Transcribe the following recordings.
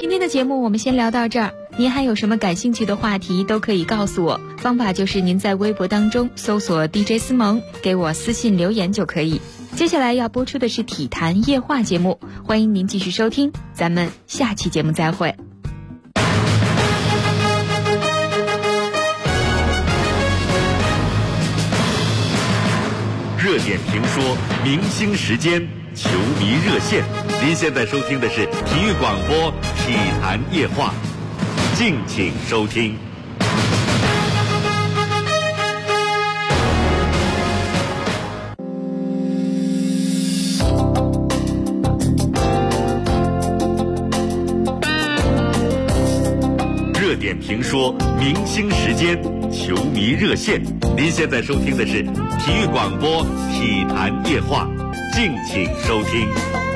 今天的节目我们先聊到这儿，您还有什么感兴趣的话题都可以告诉我，方法就是您在微博当中搜索 DJ 思萌，给我私信留言就可以。接下来要播出的是体坛夜话节目，欢迎您继续收听，咱们下期节目再会。 热点评说，明星时间，球迷热线。您现在收听的是体育广播体坛夜话，敬请收听。热点评说，明星时间，球迷热线。您现在收听的是体育广播体坛夜话，敬请收听。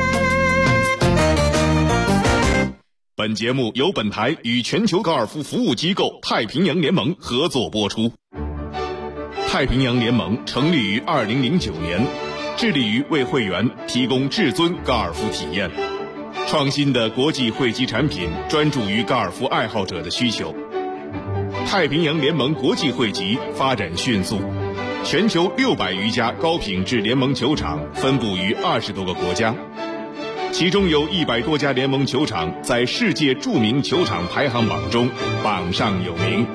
本节目由本台与全球高尔夫服务机构太平洋联盟合作播出。太平洋联盟成立于2009年，致力于为会员提供至尊高尔夫体验。创新的国际会籍产品专注于高尔夫爱好者的需求。太平洋联盟国际会籍发展迅速，全球600余家高品质联盟球场分布于20多个国家，其中有100多家联盟球场在世界著名球场排行榜中榜上有名。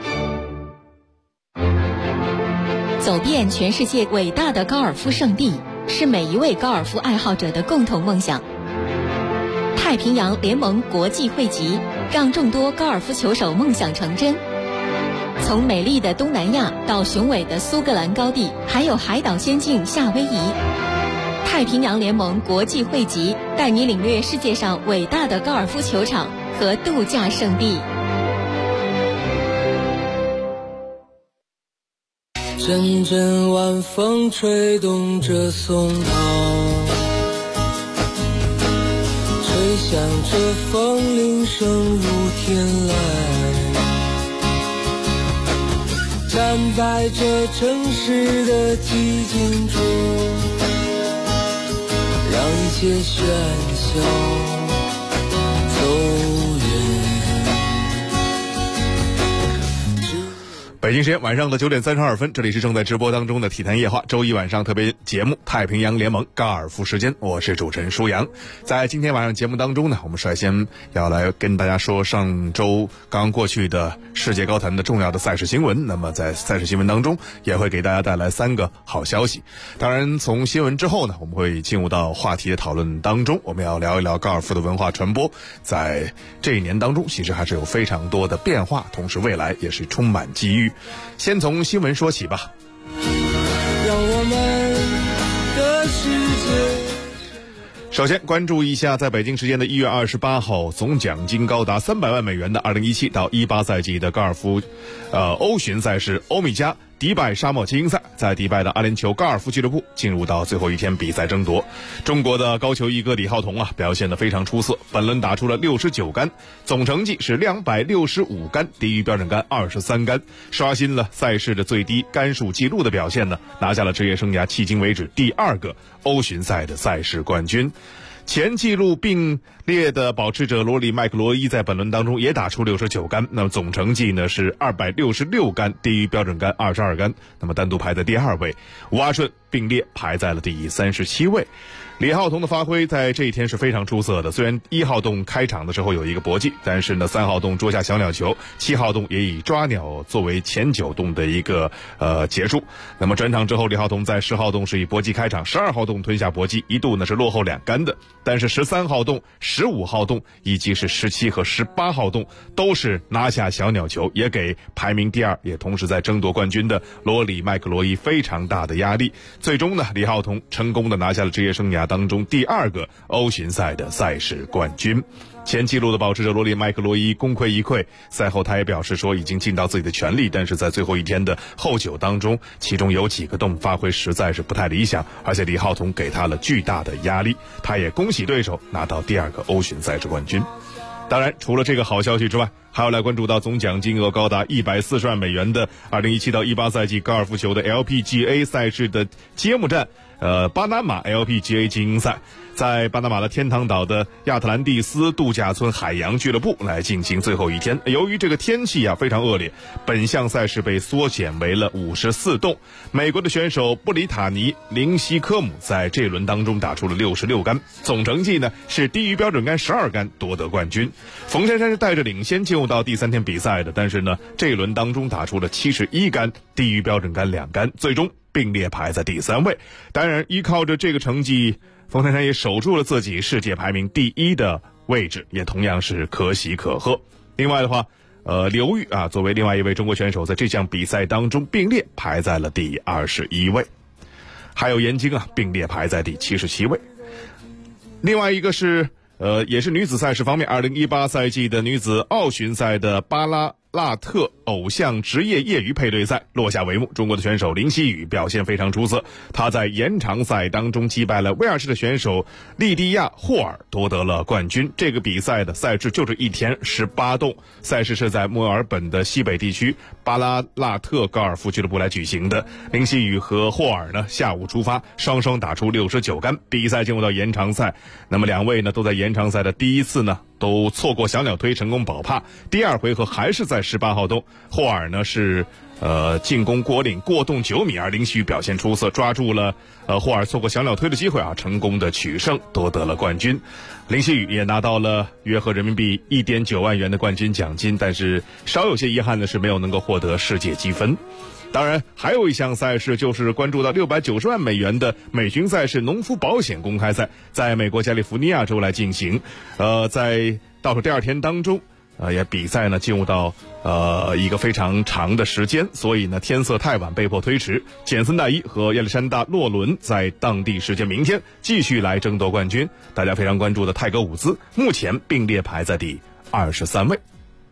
走遍全世界伟大的高尔夫圣地，是每一位高尔夫爱好者的共同梦想。太平洋联盟国际会籍，让众多高尔夫球手梦想成真。从美丽的东南亚到雄伟的苏格兰高地，还有海岛仙境夏威夷，太平洋联盟国际会籍带你领略世界上伟大的高尔夫球场和度假胜地。 阵阵晚风吹动着松涛，吹响着风铃声如天籁，站在这城市的寂静中，让一切喧嚣走北京时间晚上的9点32分，这里是正在直播当中的体坛夜话周一晚上特别节目太平洋联盟高尔夫时间，我是主持人舒阳。在今天晚上节目当中呢，我们率先要来跟大家说上周刚过去的世界高坛的重要的赛事新闻。那么在赛事新闻当中也会给大家带来3个好消息。当然从新闻之后呢，我们会进入到话题的讨论当中，我们要聊一聊高尔夫的文化传播。在这一年当中其实还是有非常多的变化，同时未来也是充满机遇。先从新闻说起吧。 让我们的世界， 首先关注一下在北京时间的1月28号总奖金高达300万美元的2017到18赛季的高尔夫欧巡赛事欧米茄迪拜沙漠精英赛，在迪拜的阿联酋高尔夫俱乐部进入到最后一天比赛争夺。中国的高球一哥李浩彤表现得非常出色，本轮打出了69杆，总成绩是265杆，低于标准杆23杆，刷新了赛事的最低杆数纪录的表现呢，拿下了职业生涯迄今为止第2个欧巡赛的赛事冠军。前纪录并列的保持者罗里麦克罗伊在本轮当中也打出69杆，那么总成绩呢是266杆，低于标准杆22杆，那么单独排在第2位。吴阿顺并列排在了第37位。李浩彤的发挥在这一天是非常出色的，虽然1号洞开场的时候有一个搏击，但是呢3号洞捉下小鸟球，7号洞也以抓鸟作为前9洞的一个结束。那么转场之后，李浩彤在10号洞是以搏击开场，12号洞吞下搏击，一度呢是落后2杆的，但是13号洞、15号洞以及是17和18号洞都是拿下小鸟球，也给排名第2也同时在争夺冠军的罗里麦克罗伊非常大的压力。最终呢，李浩彤成功的拿下了职业生涯当中第2个欧巡赛的赛事冠军。前纪录的保持者罗里麦克罗伊功亏一篑，赛后他也表示说已经尽到自己的全力，但是在最后一天的后9当中，其中有几个洞发挥实在是不太理想，而且李浩彤给他了巨大的压力，他也恭喜对手拿到第2个欧巡赛事冠军。当然除了这个好消息之外，还要来关注到总奖金额高达140万美元的2017到18赛季高尔夫球的 LPGA 赛事的揭幕战巴拿马 LPGA 精英赛，在巴拿马的天堂岛的亚特兰蒂斯度假村海洋俱乐部来进行最后一天。由于这个天气非常恶劣，本项赛事被缩减为了54洞。美国的选手布里塔尼·林西科姆在这轮当中打出了66杆，总成绩呢是低于标准杆12杆，夺得冠军。冯珊珊是带着领先进入到第3天比赛的，但是呢这一轮当中打出了71杆，低于标准杆2杆，最终并列排在第3位。当然依靠着这个成绩，冯珊珊也守住了自己世界排名第1的位置，也同样是可喜可贺。另外的话刘玉作为另外一位中国选手，在这项比赛当中并列排在了第21位，还有严晶并列排在第77位。另外一个是也是女子赛事方面，2018赛季的女子奥巡赛的巴拉拉特偶像职业业余配对赛落下帷幕，中国的选手林希雨表现非常出色，他在延长赛当中击败了威尔士的选手利蒂亚·霍尔，夺得了冠军。这个比赛的赛制就是1天18洞，赛事是在墨尔本的西北地区巴拉拉特高尔夫俱乐部来举行的。林希雨和霍尔呢下午出发，双双打出69杆，比赛进入到延长赛。那么两位呢都在延长赛的第一次呢都错过小鸟推成功保帕，第2回合还是在18号洞，霍尔呢是进攻果岭过洞9米，而林希雨表现出色，抓住了霍尔错过小鸟推的机会成功的取胜，夺得了冠军。林希雨也拿到了约合人民币1.9万元的冠军奖金，但是稍有些遗憾的是没有能够获得世界积分。当然还有一项赛事就是关注到690万美元的美巡赛事农夫保险公开赛，在美国加利福尼亚州来进行。在倒数第2天当中也比赛呢进入到一个非常长的时间，所以呢天色太晚被迫推迟。简森戴伊和亚历山大洛伦在当地时间明天继续来争夺冠军。大家非常关注的泰格伍兹目前并列排在第23位。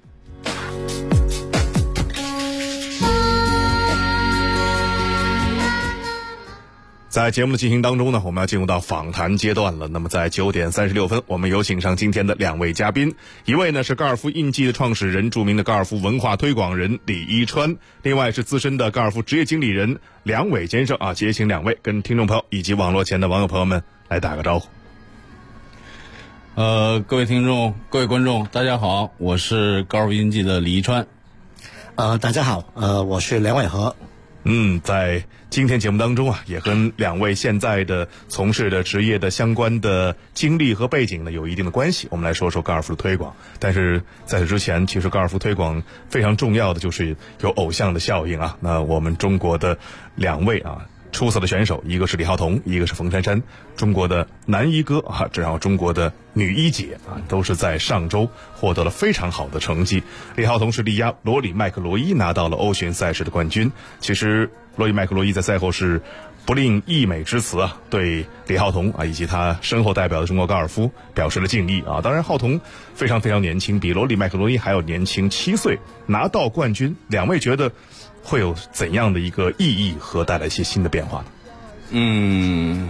在节目的进行当中呢，我们要进入到访谈阶段了。那么在9点36分，我们有请上今天的2位嘉宾，一位呢是高尔夫印记的创始人，著名的高尔夫文化推广人李一川，另外是资深的高尔夫职业经理人梁伟先生也请2位跟听众朋友以及网络前的网友朋友们来打个招呼。 各位听众各位观众大家好，我是高尔夫印记的李一川。 大家好，我是梁伟和。 在今天节目当中也跟2位现在的从事的职业的相关的经历和背景呢有一定的关系。我们来说说高尔夫的推广，但是在此之前，其实高尔夫推广非常重要的就是有偶像的效应那我们中国的2位出色的选手，一个是李浩彤，一个是冯珊珊，中国的男一哥然后中国的女一姐都是在上周获得了非常好的成绩。李浩彤是力压罗里麦克罗伊拿到了欧巡赛事的冠军。其实罗里麦克罗伊在赛后是不吝溢美之词对李浩彤以及他身后代表的中国高尔夫表示了敬意当然浩彤非常非常年轻，比罗里麦克罗伊还要年轻7岁，拿到冠军，2位觉得会有怎样的一个意义和带来一些新的变化呢？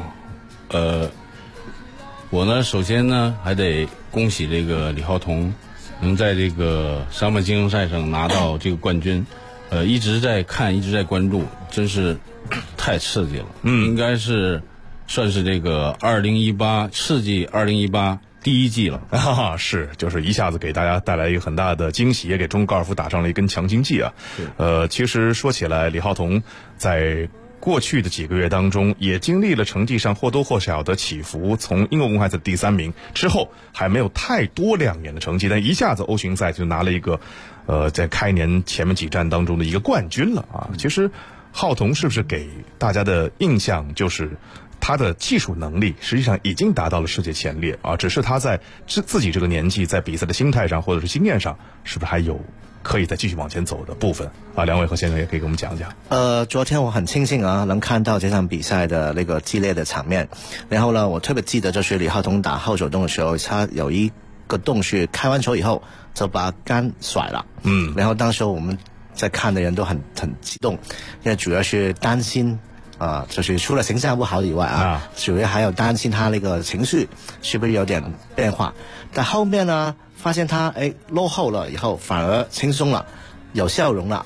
我呢首先呢还得恭喜这个李浩彤能在这个沙漠精英赛上拿到这个冠军。一直在看，一直在关注，真是太刺激了。应该是算是这个刺激2018第1季了是，就是一下子给大家带来一个很大的惊喜，也给中国高尔夫打上了一根强心剂其实说起来，李浩彤在过去的几个月当中也经历了成绩上或多或少的起伏，从英国公开赛第3名之后还没有太多亮眼的成绩，但一下子欧巡赛就拿了一个在开年前面几站当中的一个冠军了其实浩彤是不是给大家的印象就是他的技术能力实际上已经达到了世界前列只是他在自己这个年纪在比赛的心态上或者是经验上是不是还有可以再继续往前走的部分梁伟和先生也可以给我们讲讲。 昨天我很庆幸能看到这场比赛的那个激烈的场面，然后呢我特别记得就是李浩彤打后手洞的时候，他有一个洞是开完球以后就把杆甩了然后当时我们在看的人都很激动，因为主要是担心就是除了形象不好以外主要还有担心他那个情绪是不是有点变化。但后面呢发现他落后了以后反而轻松了，有笑容了，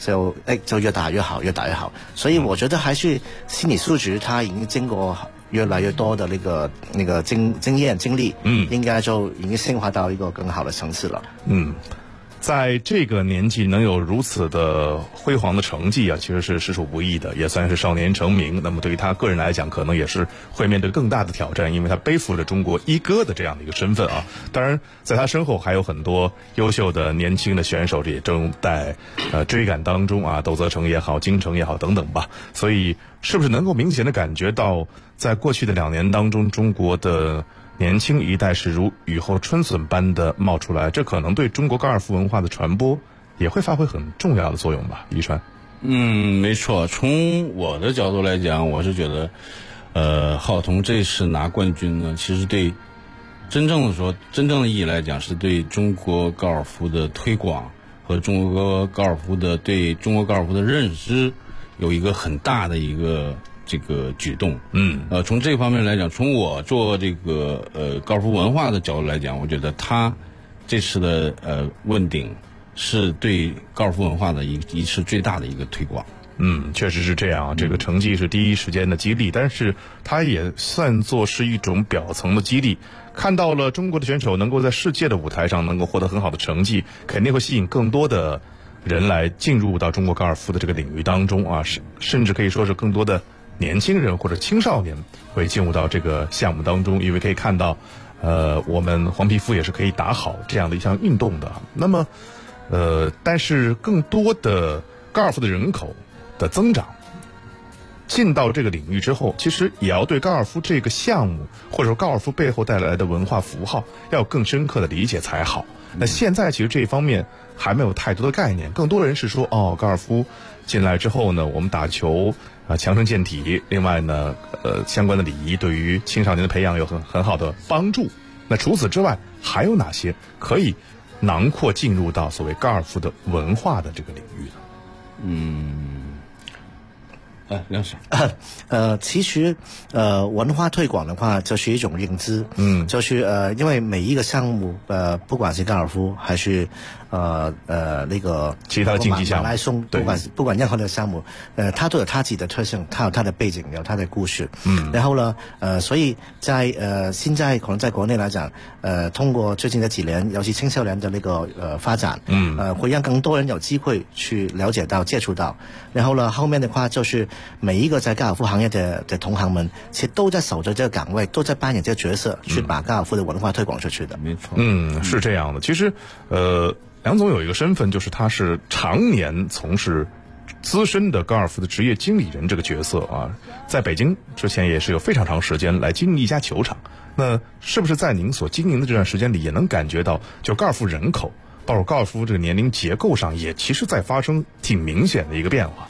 就越打越好，越打越好。所以我觉得还是心理素质，他已经经过越来越多的那个经验经历，应该就已经升华到一个更好的层次了。 在这个年纪能有如此的辉煌的成绩啊，其实是实属不易的，也算是少年成名。那么对于他个人来讲，可能也是会面对更大的挑战，因为他背负着中国一哥的这样的一个身份啊。当然，在他身后还有很多优秀的年轻的选手，也正在追赶当中啊，窦泽成也好，金城也好等等吧。所以，是不是能够明显的感觉到，在过去的2年当中，中国的年轻一代是如雨后春笋般的冒出来，这可能对中国高尔夫文化的传播也会发挥很重要的作用吧？于川。 没错。从我的角度来讲，我是觉得，浩彤这次拿冠军呢，其实对真正的意义来讲，是对中国高尔夫的推广和中国高尔夫的对中国高尔夫的认知有一个很大的一个这个举动。从这方面来讲，从我做这个高尔夫文化的角度来讲，我觉得他这次的问鼎是对高尔夫文化的一次最大的一个推广。 确实是这样。这个成绩是第一时间的激励，但是它也算作是一种表层的激励。看到了中国的选手能够在世界的舞台上能够获得很好的成绩，肯定会吸引更多的人来进入到中国高尔夫的这个领域当中啊，甚至可以说是更多的年轻人或者青少年会进入到这个项目当中，因为可以看到，我们黄皮肤也是可以打好这样的一项运动的。那么，但是更多的高尔夫的人口的增长，进到这个领域之后，其实也要对高尔夫这个项目或者说高尔夫背后带来的文化符号要有更深刻的理解才好。那现在其实这一方面还没有太多的概念，更多人是说高尔夫进来之后呢，我们打球强身健体，另外呢相关的礼仪对于青少年的培养有很好的帮助。那除此之外还有哪些可以囊括进入到所谓高尔夫的文化的这个领域呢？ 梁生， 其实文化推广的话，就是一种认知，就是因为每一个项目，不管是高尔夫还是那个其他的竞技项目， 马拉松，不管任何的项目，它都有它自己的特性，它有它的背景，有它的故事。然后呢，所以在现在可能在国内来讲，通过最近的几年，尤其青少年的那个发展，会让更多人有机会去了解到、接触到。然后呢，后面的话就是每一个在高尔夫行业的同行们，其实都在守着这个岗位，都在扮演这个角色，去把高尔夫的文化推广出去的。 没错。 是这样的。其实，梁总有一个身份，就是他是常年从事资深的高尔夫的职业经理人这个角色啊，在北京之前也是有非常长时间来经营一家球场。那是不是在您所经营的这段时间里，也能感觉到，就高尔夫人口，包括高尔夫这个年龄结构上，也其实在发生挺明显的一个变化？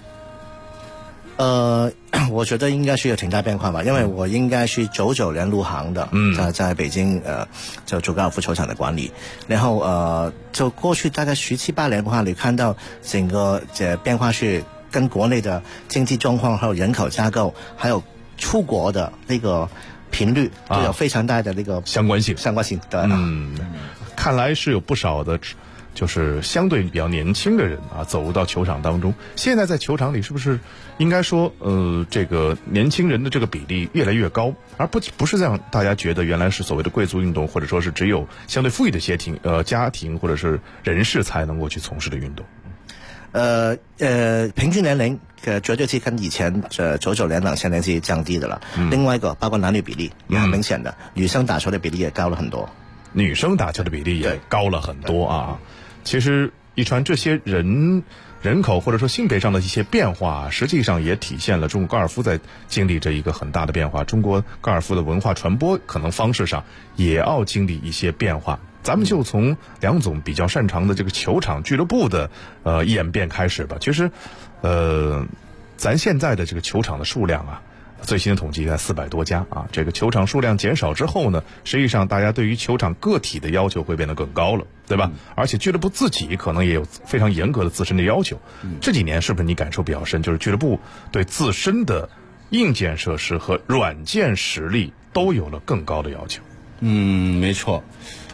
我觉得应该是有挺大变化吧，因为我应该是99年入行的，在北京就做高尔夫球场的管理，然后就过去大概17、18年的话，你看到整个变化是跟国内的经济状况，还有人口架构，还有出国的那个频率都有非常大的那个相关性。 对。 看来是有不少的就是相对比较年轻的人啊，走入到球场当中。现在在球场里是不是应该说这个年轻人的这个比例越来越高，而不是让大家觉得原来是所谓的贵族运动，或者说是只有相对富裕的家庭或者是人士才能够去从事的运动？ 平均年龄绝对是跟以前99年、2000年是降低的了。另外一个包括男女比例也很明显的，女生打球的比例也高了很多。 女生打球的比例也高了很多啊。其实一传这些人口或者说性别上的一些变化，实际上也体现了中国高尔夫在经历着一个很大的变化。中国高尔夫的文化传播可能方式上也要经历一些变化。咱们就从梁总比较擅长的这个球场俱乐部的演变开始吧。其实咱现在的这个球场的数量啊，最新的统计在400多家啊。这个球场数量减少之后呢，实际上大家对于球场个体的要求会变得更高了，对吧？而且俱乐部自己可能也有非常严格的自身的要求。这几年是不是你感受比较深，就是俱乐部对自身的硬件设施和软件实力都有了更高的要求？ 没错。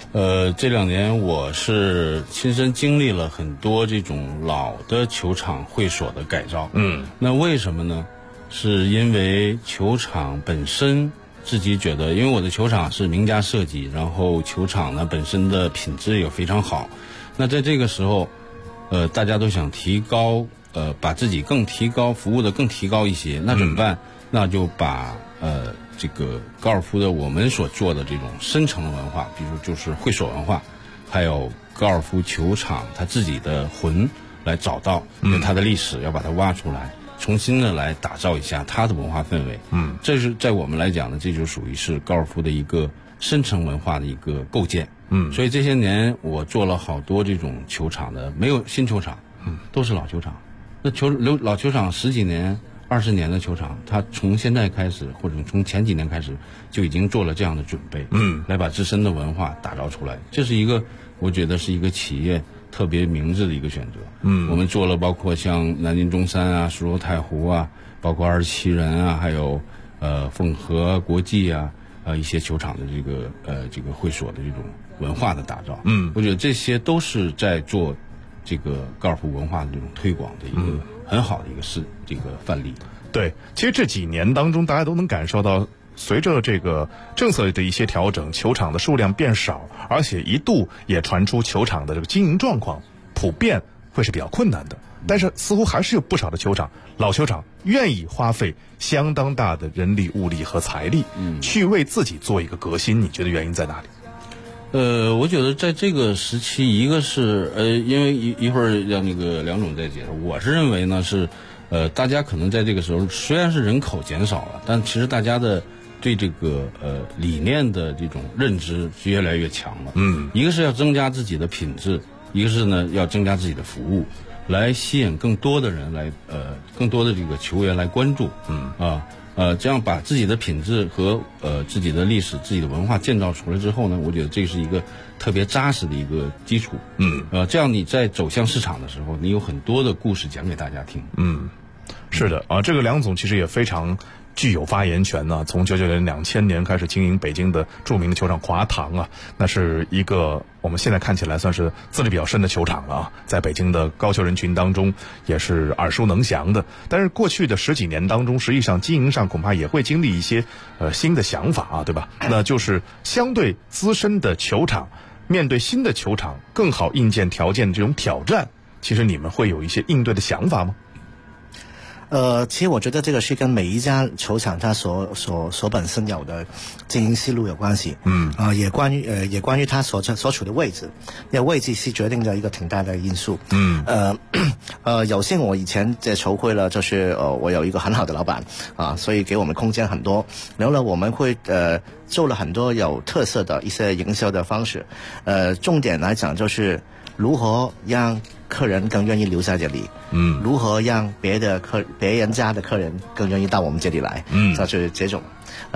这2年我是亲身经历了很多这种老的球场会所的改造。那为什么呢？是因为球场本身自己觉得，因为我的球场是名家设计，然后球场呢本身的品质也非常好。那在这个时候，大家都想提高，把自己更提高，服务的更提高一些，那怎么办？那就把这个高尔夫的我们所做的这种深层的文化，比如就是会所文化，还有高尔夫球场它自己的魂来找到，因为它的历史要把它挖出来，重新的来打造一下它的文化氛围。这是在我们来讲呢，这就属于是高尔夫的一个深层文化的一个构建。所以这些年我做了好多这种球场的，没有新球场，都是老球场。那老球场10几年、20年的球场，它从现在开始，或者从前几年开始，就已经做了这样的准备，来把自身的文化打造出来。这是一个，我觉得是一个企业特别明智的一个选择。我们做了包括像南京中山啊、苏州太湖啊，包括27人啊，还有凤和国际啊，一些球场的这个会所的这种文化的打造。我觉得这些都是在做这个高尔夫文化的这种推广的一个很好的一个这个范例。 对，其实这几年当中，大家都能感受到，随着这个政策的一些调整，球场的数量变少，而且一度也传出球场的这个经营状况普遍会是比较困难的。但是似乎还是有不少的球场，老球场愿意花费相当大的人力、物力和财力，去为自己做一个革新。你觉得原因在哪里？ 我觉得在这个时期，一个是因为一会儿让那个梁总再解释，我是认为呢是大家可能在这个时候虽然是人口减少了，但其实大家的对这个理念的这种认知是越来越强了。一个是要增加自己的品质，一个是呢要增加自己的服务，来吸引更多的人来更多的这个球员来关注。这样把自己的品质和自己的历史、自己的文化建造出来之后呢，我觉得这是一个特别扎实的一个基础。这样你在走向市场的时候，你有很多的故事讲给大家听。 是的啊，这个梁总其实也非常具有发言权呢。从99年、2000年开始经营北京的著名的球场华堂啊，那是一个我们现在看起来算是资历比较深的球场了啊，在北京的高球人群当中也是耳熟能详的。但是过去的10几年当中，实际上经营上恐怕也会经历一些新的想法啊，对吧？那就是相对资深的球场，面对新的球场更好硬件条件的这种挑战，其实你们会有一些应对的想法吗？ 其实我觉得这个是跟每一家球场它所本身有的经营思路有关系。也关于它所处的位置，那位置是决定着一个挺大的因素。有幸我以前在球会了，就是我有一个很好的老板啊，所以给我们空间很多。然后呢，我们会做了很多有特色的一些营销的方式。重点来讲就是如何让客人更愿意留在这里，如何让别人家的客人更愿意到我们这里来，就是这种，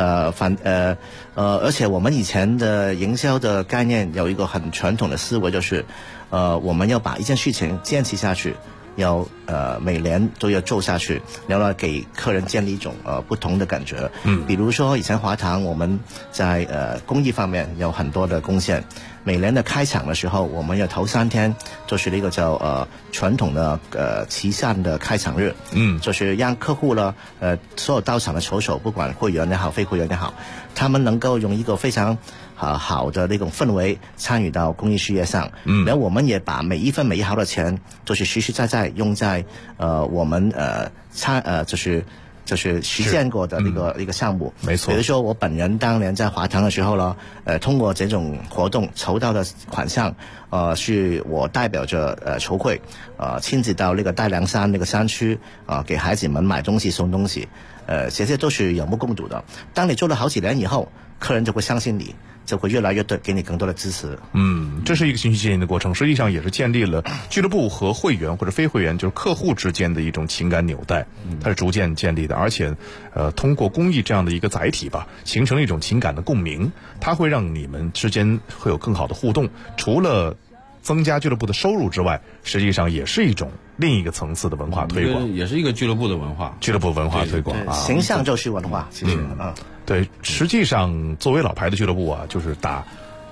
而且我们以前的营销的概念有一个很传统的思维，就是我们要把一件事情坚持下去，要每年都要做下去，然后给客人建立一种不同的感觉。比如说以前华堂我们在公益方面有很多的贡献。每年的开场的时候，我们要头3天就是那个叫传统的慈善的开场日，就是让客户呢所有到场的球手，不管会员也好，非会员也好，他们能够用一个非常好的那种氛围参与到公益事业上。然后我们也把每一分每一毫的钱，就是实实在在用在我们就是实践过的一个项目。 没错。 比如说我本人当年在华堂的时候呢，通过这种活动筹到的款项，是我代表着球会亲自到那个大凉山那个山区给孩子们买东西送东西，这些都是有目共睹的。当你做了好几年以后，客人就会相信你，就会越来越给你更多的支持。 这是一个循序渐进的过程，实际上也是建立了俱乐部和会员或者非会员，就是客户之间的一种情感纽带，它是逐渐建立的，而且通过公益这样的一个载体吧，形成了一种情感的共鸣，它会让你们之间会有更好的互动。除了增加俱乐部的收入之外，实际上也是一种另一个层次的文化推广， 也是一个俱乐部的文化， 俱乐部文化推广啊， 形象就是文化，其实对，实际上作为老牌的俱乐部啊，就是打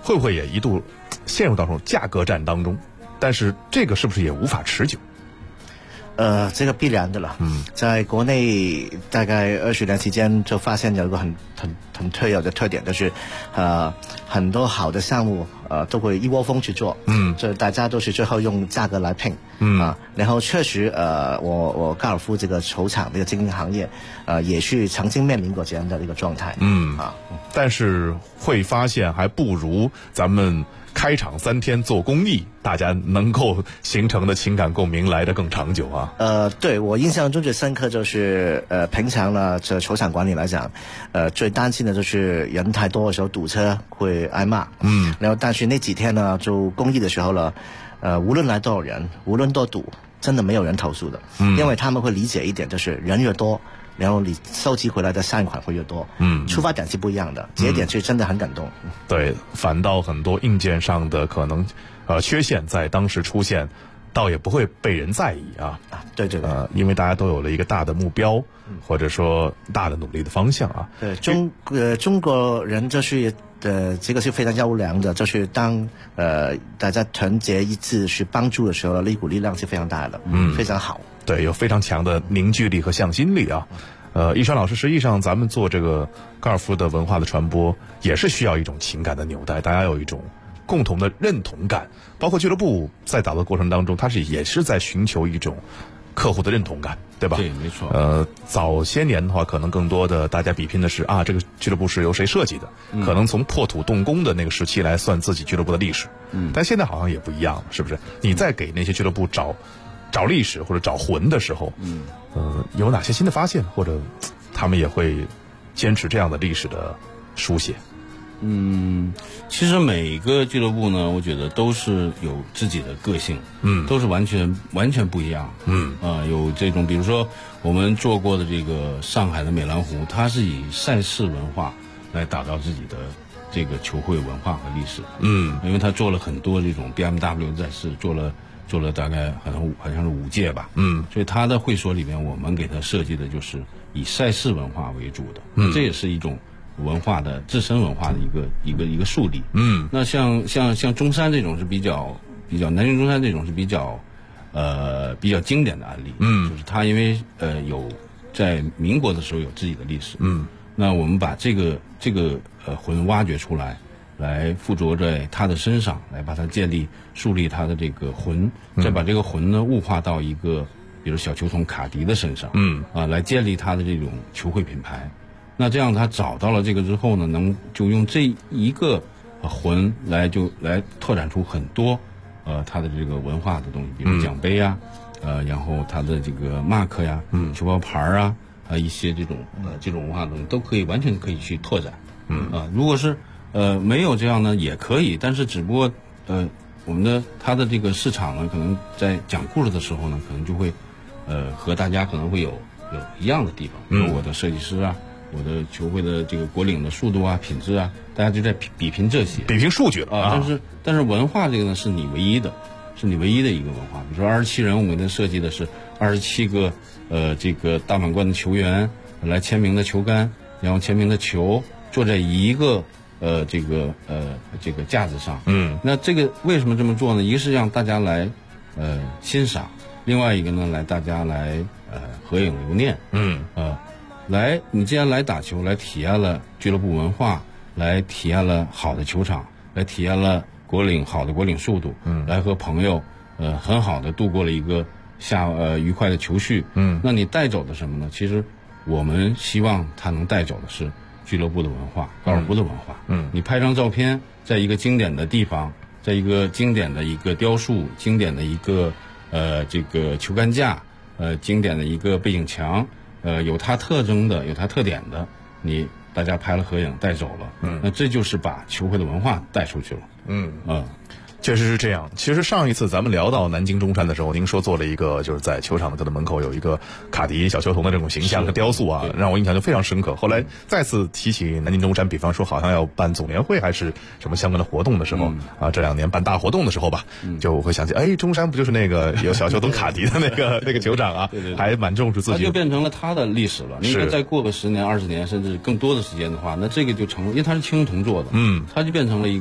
会不会也一度陷入到这种价格战当中？但是这个是不是也无法持久？ 这个必然的了。在国内大概20年期间，就发现有一个很特有的特点，就是很多好的项目都会一窝蜂去做。就大家都是最后用价格来拼。然后确实我高尔夫这个球场这个经营行业也是曾经面临过这样的一个状态。 但是会发现还不如咱们开场3天做公益，大家能够形成的情感共鸣来得更长久啊。 对，我印象中最深刻就是平常呢这球场管理来讲，最担心的就是人太多的时候堵车会挨骂。然后但是那几天呢做公益的时候呢，无论来多少人，无论多堵，真的没有人投诉的。因为他们会理解一点，就是人越多，然后你收集回来的善款会越多。出发点是不一样的，节点是真的很感动。 对，反倒很多硬件上的可能缺陷在当时出现，倒也不会被人在意啊。 对对对。 因为大家都有了一个大的目标，或者说大的努力的方向啊。 对，中国人就是这个是非常优良的，就是当大家团结一致去帮助的时候，那股力量是非常大的。非常好。 对，有非常强的凝聚力和向心力啊。一川老师，实际上咱们做这个高尔夫的文化的传播，也是需要一种情感的纽带，大家有一种共同的认同感。包括俱乐部在打造过程当中，它也是在寻求一种客户的认同感，对吧？ 对，没错。 早些年的话，可能更多的大家比拼的是这个俱乐部是由谁设计的，可能从破土动工的那个时期来算自己俱乐部的历史。但现在好像也不一样了，是不是？你在给那些俱乐部找历史或者找魂的时候，有哪些新的发现，或者他们也会坚持这样的历史的书写？ 其实每个俱乐部呢，我觉得都是有自己的个性，都是完全不一样。有这种，比如说我们做过的这个上海的美兰湖，它是以赛事文化来打造自己的这个球会文化和历史。因为它做了很多这种 BMW 赛事，做了大概好像是5届吧。所以它的会所里面，我们给它设计的就是以赛事文化为主的。这也是一种文化的自身文化的一个树立。那像中山这种是比较南京中山这种是比较经典的案例。就是它因为有在民国的时候有自己的历史。那我们把这个魂挖掘出来，来附着在他的身上，来把它树立他的这个魂，再把这个魂呢物化到一个比如小球童卡迪的身上。来建立他的这种球会品牌。那这样他找到了这个之后呢，就用这一个魂来拓展出很多他的这个文化的东西，比如奖杯啊，然后他的这个 mark 呀，球包牌啊，一些这种文化的东西都完全可以去拓展。如果是没有这样呢也可以，但是只不过他的这个市场呢，可能在讲故事的时候呢，可能就会和大家可能会有一样的地方，比如我的设计师啊，我的球会的这个国领的速度啊、品质啊，大家就在比拼这些， 比拼数据了啊。 但是文化这个呢，是你唯一的一个文化。比如说27人，我们的设计的是27个这个大满贯的球员来签名的球杆，然后签名的球坐在一个这个架子上。那这个为什么这么做呢？一个是让大家来欣赏，另外一个呢大家来合影留念。你既然来打球，来体验了俱乐部文化，来体验了好的球场，来体验了好的国领速度，来和朋友很好的度过了一个愉快的球叙。那你带走的什么呢？其实我们希望他能带走的是俱乐部的文化，高尔夫的文化。你拍张照片，在一个经典的地方，在一个经典的一个雕塑，经典的一个这个球杆架，经典的一个背景墙，有它特征的，有它特点的，大家拍了合影带走了。那这就是把球会的文化带出去了。 确实是这样。其实上一次咱们聊到南京中山的时候，您说做了一个就是在球场的门口有一个卡迪小球童的这种形象和雕塑啊，让我印象就非常深刻。后来再次提起南京中山，比方说好像要办总联会还是什么相关的活动的时候，这2年办大活动的时候吧，就会想起，中山不就是那个有小球童卡迪的那个球场啊？对，还蛮重视自己， 它就变成了他的历史了。应该再过个10年、20年，甚至更多的时间的话，那这个就成了，因为它是青铜做的，它就变成了一个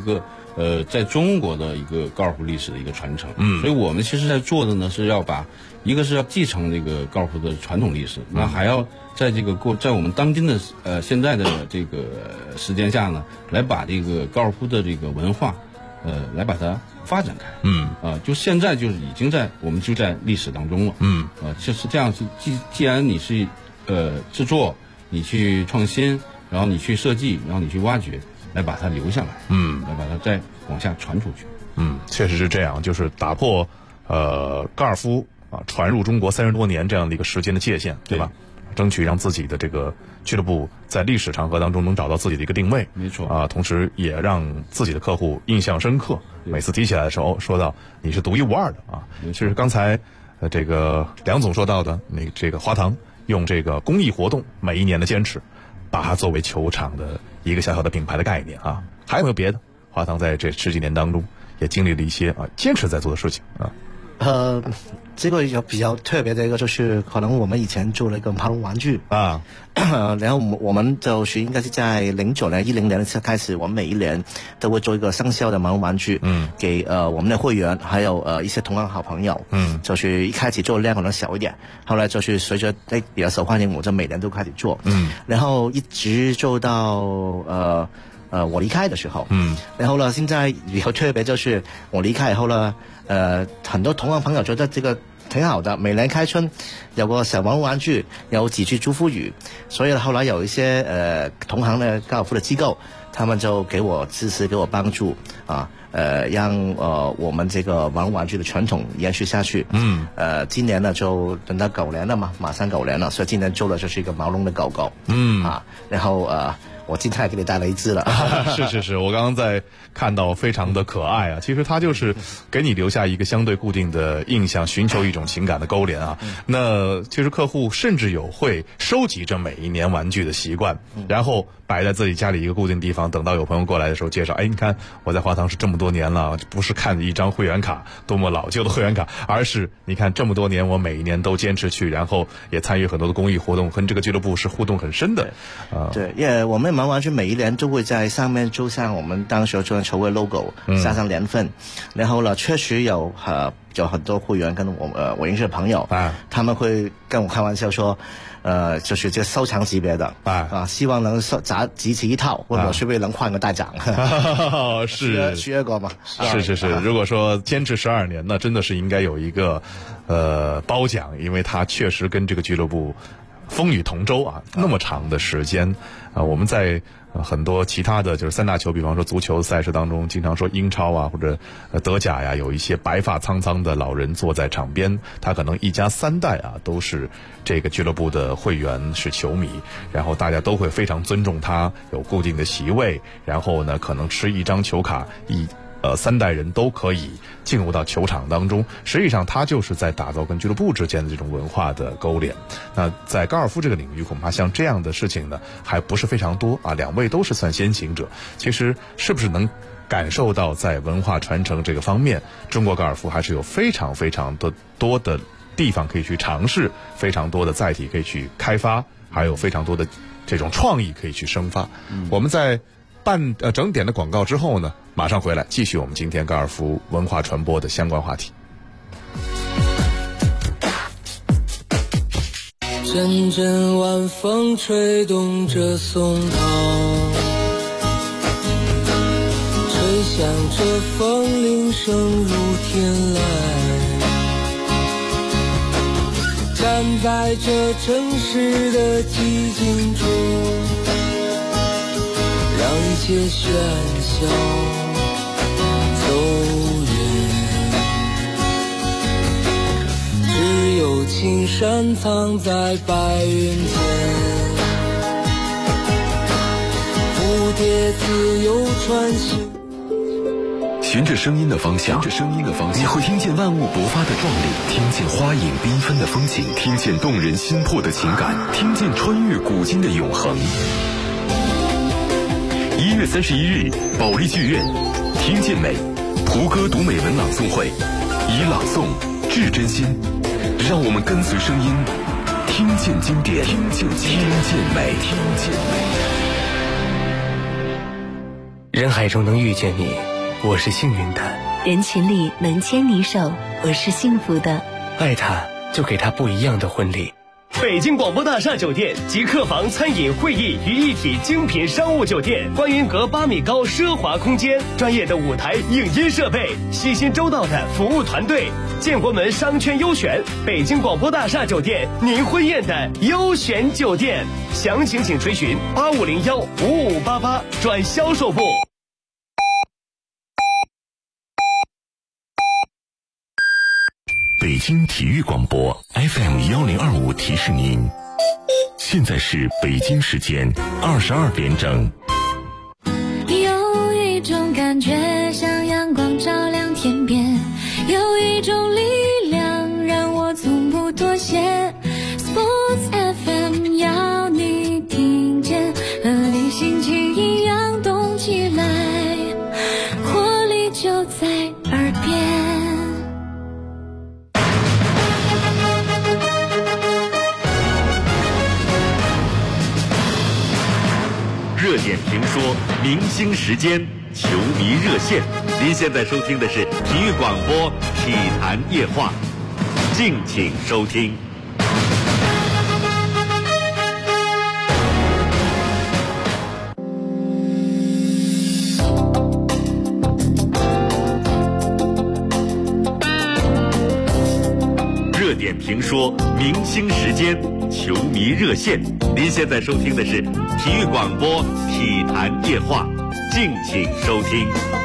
在中国的一个高尔夫历史的一个传承。所以我们其实在做的呢是要把一个是要继承这个高尔夫的传统历史，那还要在这个在我们当今的现在的这个时间下呢，来把这个高尔夫的这个文化来把它发展开。就现在就是已经我们就在历史当中了。就是这样，既然你是制作，你去创新，然后你去设计，然后你去挖掘，来把它留下来，来把它再往下传出去。 确实是这样，就是打破高尔夫传入中国30多年这样的一个时间的界限，对吧？争取让自己的这个俱乐部在历史长河当中能找到自己的一个定位， 没错同时也让自己的客户印象深刻。每次提起来的时候，说到你是独一无二的啊。其实刚才这个梁总说到的，这个华堂用这个公益活动每一年的坚持，把它作为球场的一个小小的品牌的概念啊。还有没有别的？华堂在这10几年当中也经历了一些坚持在做的事情啊。 这个有比较特别的一个，就是可能我们以前做了一个毛绒玩具啊，然后我们就是应该是在09年、10年开始，我们每一年都会做一个生肖的毛绒玩具，给我们的会员，还有一些同行好朋友，就是一开始做量可能小一点，后来就是随着比较受欢迎，我就每年都开始做，然后一直做到我离开的时候，然后呢，现在比较特别就是我离开以后呢，很多同行朋友觉得这个挺好的，每年开春有个小毛绒玩具，有几句祝福语，所以后来有一些同行的高尔夫的机构，他们就给我支持，给我帮助让我们这个毛绒玩具的传统延续下去。今年呢就等到9年了嘛，马上9年了，所以今年做的就是一个毛绒的狗狗。然后我今天也给你带了一只了。 是，我刚刚在看到，非常的可爱啊。其实它就是给你留下一个相对固定的印象，寻求一种情感的勾连啊。那其实客户甚至有会收集着每一年玩具的习惯，然后摆在自己家里一个固定地方，等到有朋友过来的时候介绍，你看我在华堂是这么多年了，不是看一张会员卡多么老旧的会员卡，而是你看这么多年我每一年都坚持去，然后也参与很多的公益活动，和这个俱乐部是互动很深的。 对，因为我们毛绒玩具每一年都会在上面就像我们当时做的球会 logo 加上年份，然后呢确实有很多会员跟我认识的朋友他们会跟我开玩笑说就是这收藏级别的希望能集齐一套，或者是不是能换个代奖是学过吗？ 是如果说坚持12年，那真的是应该有一个褒奖，因为他确实跟这个俱乐部风雨同舟那么长的时间我们在很多其他的就是3大球，比方说足球赛事当中，经常说英超或者德甲有一些白发苍苍的老人坐在场边，他可能一家3代都是这个俱乐部的会员，是球迷，然后大家都会非常尊重他，有固定的席位，然后呢可能持一张球卡3代人都可以进入到球场当中，实际上它就是在打造跟俱乐部之间的这种文化的勾连。那在高尔夫这个领域，恐怕像这样的事情呢还不是非常多2位都是算先行者。其实是不是能感受到在文化传承这个方面，中国高尔夫还是有非常非常多的地方可以去尝试，非常多的载体可以去开发，还有非常多的这种创意可以去生发。我们在整点的广告之后呢，马上回来继续我们今天高尔夫文化传播的相关话题。 阵阵晚风吹动着松涛，吹响着风铃声如天籁，站在这城市的寂静中，让一切喧嚣走远，只有青山藏在白云间，蝴蝶自由穿行。 循着声音的方向，你会听见万物勃发的壮丽，听见花影缤纷的风景，听见动人心魄的情感，听见穿越古今的永恒。1月31日，保利剧院，听见美，蒲歌读美文朗诵会，以朗诵致真心，让我们跟随声音，听见经典，听见美。 人海中能遇见你， 我是幸运的； 人群里能牵你手，我是幸福的。 爱他，就给他不一样的婚礼。 北京广播大厦酒店集客房、餐饮、会议于一体精品商务酒店，观云阁8米高奢华空间，专业的舞台影音设备，细心周到的服务团队，建国门商圈优选，北京广播大厦酒店，您婚宴的优选酒店。详情请垂询85015588转销售部。 北京体育广播 FM1025提示您，现在是北京时间22点整。 有一种感觉像阳光照亮天边，有一种力量让我从不妥协。 Sports FM 要你听见，和你心情一样动起来，活力就在耳边。 热点评说，明星时间，球迷热线。您现在收听的是体育广播体坛夜话，敬请收听。热点评说，明星时间，球迷热线。您现在收听的是体育广播体坛夜话，敬请收听。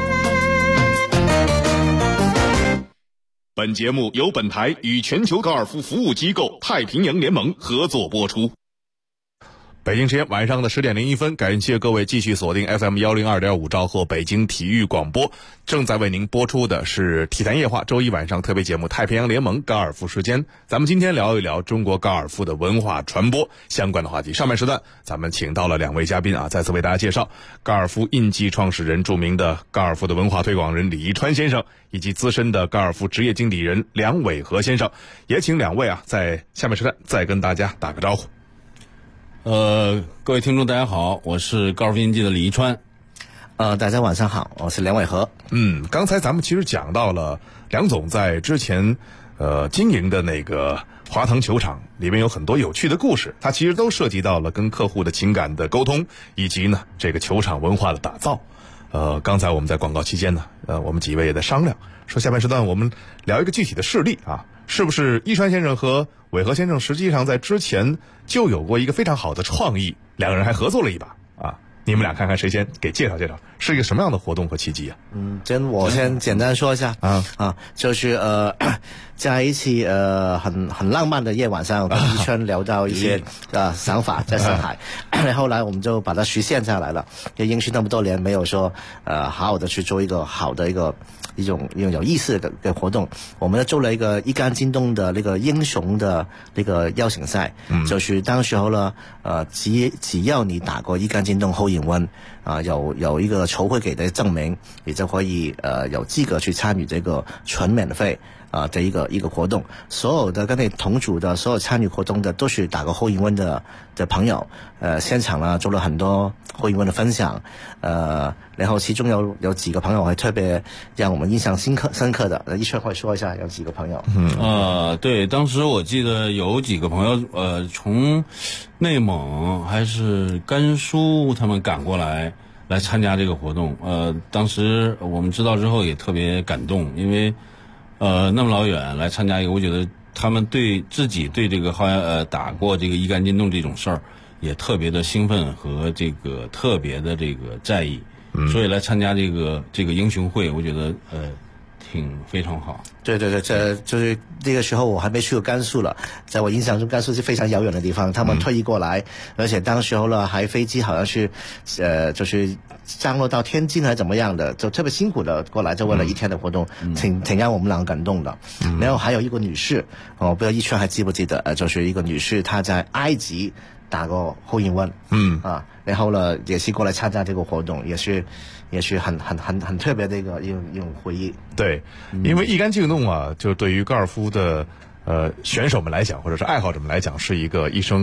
本节目由本台与全球高尔夫服务机构太平洋联盟合作播出。北京时间晚上的10点01分，感谢各位继续锁定 FM102.5兆赫北京体育广播，正在为您播出的是体坛夜话周一晚上特别节目太平洋联盟高尔夫时间。咱们今天聊一聊中国高尔夫的文化传播相关的话题。上半时段咱们请到了2位嘉宾再次为大家介绍高尔夫印记创始人、著名的高尔夫的文化推广人李一川先生，以及资深的高尔夫职业经理人梁伟和先生。也请2位在下半时段再跟大家打个招呼。 各位听众大家好，我是高尔夫印记的李一川。 大家晚上好，我是梁伟和。 刚才咱们其实讲到了梁总在之前经营的那个华腾球场里面有很多有趣的故事，它其实都涉及到了跟客户的情感的沟通，以及呢这个球场文化的打造。刚才我们在广告期间呢，我们几位也在商量，说下半时段我们聊一个具体的事例是不是一川先生和伟和先生实际上在之前就有过一个非常好的创意，两个人还合作了一把你们俩看看谁先给介绍介绍，是一个什么样的活动和契机啊？ 我先简单说一下就是在一起很浪漫的夜晚上，跟一川聊到一些想法在上海，后来我们就把它实现下来了。也因为那么多年没有说好好的去做一个好的一种有意思的活动，我们做了一个一杆金洞的那个英雄的那个邀请赛，就是当时候呢只要你打过一杆金洞hole in one有一个球会给的证明，你就可以有资格去参与这个纯免费的一个活动。所有的跟你同组的所有参与活动的都是打过hole in one的朋友，现场呢做了很多hole in one的分享，然后其中有几个朋友还特别让我们印象深刻的，一川会说一下有几个朋友。 对，当时我记得有几个朋友从内蒙还是甘肃他们赶过来参加这个活动，当时我们知道之后也特别感动，因为那么老远来参加一个，我觉得他们对自己对这个打过这个一杆金洞这种事儿也特别的兴奋和这个特别的这个在意，所以来参加这个英雄会，我觉得非常好。 对，这就是那个时候我还没去过甘肃了，在我印象中甘肃是非常遥远的地方，他们特意过来，而且当时候呢还飞机好像是就是降落到天津还是怎么样的，就特别辛苦的过来，就为了一天的活动，挺让我们两个感动的。然后还有一个女士，我不知道一川还记不记得，就是一个女士她在埃及打过hole in one，然后呢也是过来参加这个活动，也是很特别的一种回忆。 对，因为一杆金洞就对于高尔夫的选手们来讲，或者是爱好者们来讲，是一个一生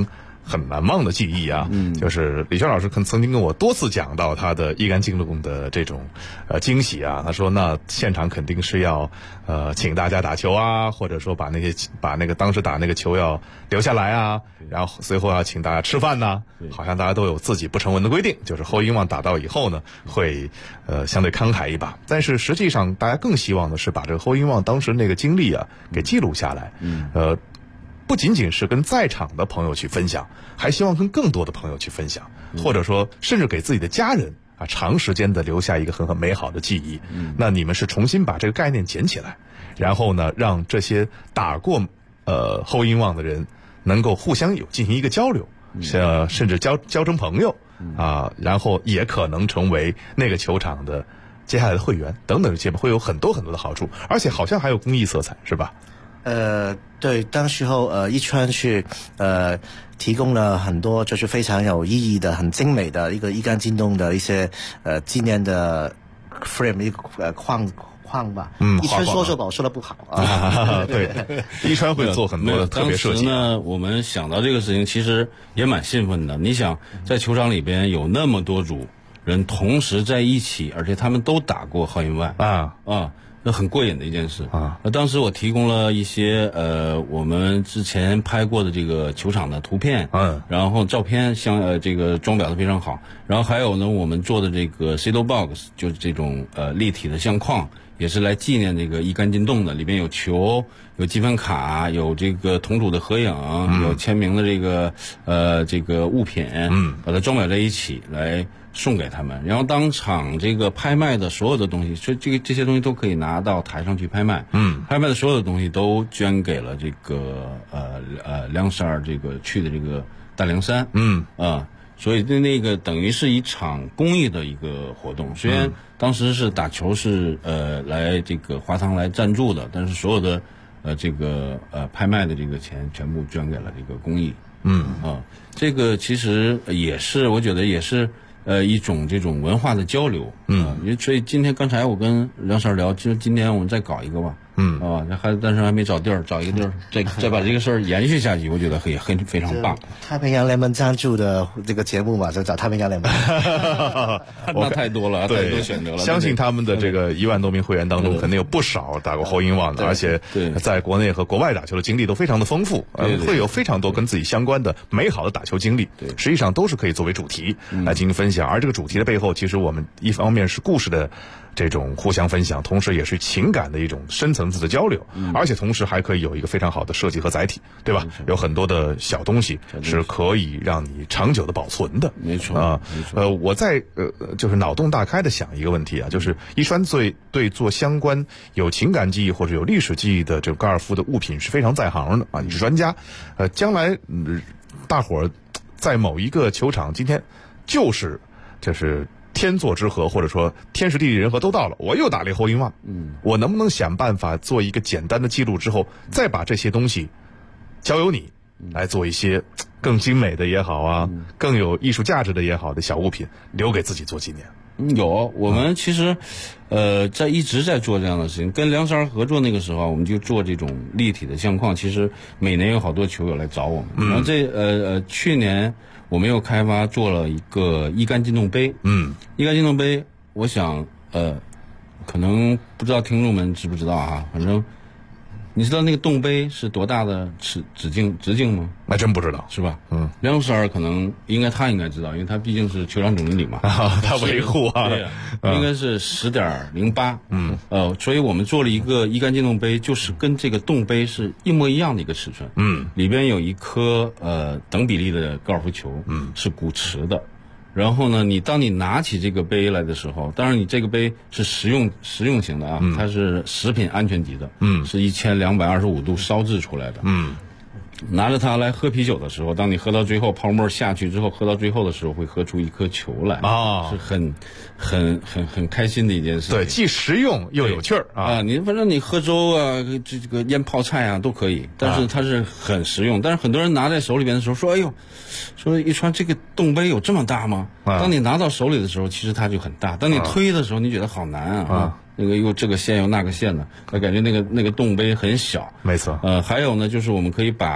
很难忘的记忆啊。就是李轩老师曾经跟我多次讲到他的一杆进洞的这种惊喜啊。他说那现场肯定是要请大家打球啊，或者说把那个当时打那个球要留下来啊，然后随后要请大家吃饭呐。好像大家都有自己不成文的规定，就是后英旺打到以后呢，会相对慷慨一把。但是实际上大家更希望的是把这个后英旺当时那个经历啊给记录下来。不仅仅是跟在场的朋友去分享，还希望跟更多的朋友去分享，或者说甚至给自己的家人啊长时间的留下一个很美好的记忆。那你们是重新把这个概念捡起来，然后呢让这些打过后英旺的人能够互相进行一个交流，甚至交成朋友啊，然后也可能成为那个球场的接下来的会员等等，这些会有很多很多的好处，而且好像还有公益色彩，是吧？ 对，当时候一川是提供了很多就是非常有意义的、很精美的一杆进洞的一些纪念的 frame 一个框吧。一川说吧，我说的不好啊。 对，一川会做很多的特别设计。 当时呢，我们想到这个事情，其实也蛮兴奋的。你想，在球场里边有那么多组人同时在一起，而且他们都打过浩英万那很过瘾的一件事啊！当时我提供了一些我们之前拍过的这个球场的图片，然后照片这个装裱的非常好，然后还有呢我们做的这个 Shadow Box 就是这种立体的相框，也是来纪念这个一杆进洞的，里边有球、有积分卡、有这个同组的合影、有签名的这个物品，把它装裱在一起来送给他们，然后当场这个拍卖的所有的东西，所以这些东西都可以拿到台上去拍卖。拍卖的所有的东西都捐给了这个梁12这个去的这个大凉山。所以那个等于是一场公益的一个活动。虽然当时是打球是来这个华堂来赞助的，但是所有的拍卖的这个钱全部捐给了这个公益。这个其实也是我觉得也是。一种这种文化的交流，所以今天刚才我跟梁婶聊，就是今天我们再搞一个吧，但是还没找地儿，找一个地儿，再把这个事儿延续下去，我觉得也非常棒。 太平洋联盟赞助的这个节目嘛，就找太平洋联盟。 那太多了，太多选择了。 相信他们的这个1万多名会员当中，肯定有不少打过后英旺的，而且在国内和国外打球的经历都非常的丰富，会有非常多跟自己相关的美好的打球经历，实际上都是可以作为主题来进行分享。而这个主题的背后，其实我们一方面是故事的这种互相分享，同时也是情感的一种深层次的交流，而且同时还可以有一个非常好的设计和载体，对吧？有很多的小东西是可以让你长久的保存的。 没错我在就是脑洞大开的想一个问题啊，就是一川对做相关有情感记忆或者有历史记忆的这个高尔夫的物品是非常在行的啊，你是专家。将来大伙儿在某一个球场，今天就是天作之合，或者说天时地利人和都到了，我又打了一后英旺，我能不能想办法做一个简单的记录之后，再把这些东西交由你来做一些更精美的也好啊，更有艺术价值的也好的小物品留给自己做纪念？ 有，我们其实一直在做这样的事情，跟梁12合作那个时候，我们就做这种立体的相框，其实每年有好多球友来找我们。然后去年我们又开发做了一个一杆进洞杯。一杆进洞杯，我想可能不知道听众们知不知道啊，反正你知道那个洞杯是多大的直径吗？ 还真不知道， 是吧？梁12可能应该知道，因为他毕竟是球场总经理嘛， 他维护啊， 对，应该是10.08。所以我们做了一个一杆进洞杯，就是跟这个洞杯是一模一样的一个尺寸。里边有一颗等比例的高尔夫球，是古瓷的。然后呢，当你拿起这个杯来的时候，当然你这个杯是实用型的啊，它是食品安全级的，是1225度烧制出来的。拿着它来喝啤酒的时候，当你喝到最后，泡沫下去之后，喝到最后的时候，会喝出一颗球来是很开心的一件事情。 对，既实用又有趣儿啊！ 你反正你喝粥啊，这个腌泡菜啊都可以，但是它是很实用。但是很多人拿在手里边的时候说：“哎呦，说一川这个洞杯有这么大吗？”当你拿到手里的时候，其实它就很大。当你推的时候，你觉得好难啊！那个又这个线又那个线的，感觉那个洞杯很小。 没错。 还有呢，就是我们可以把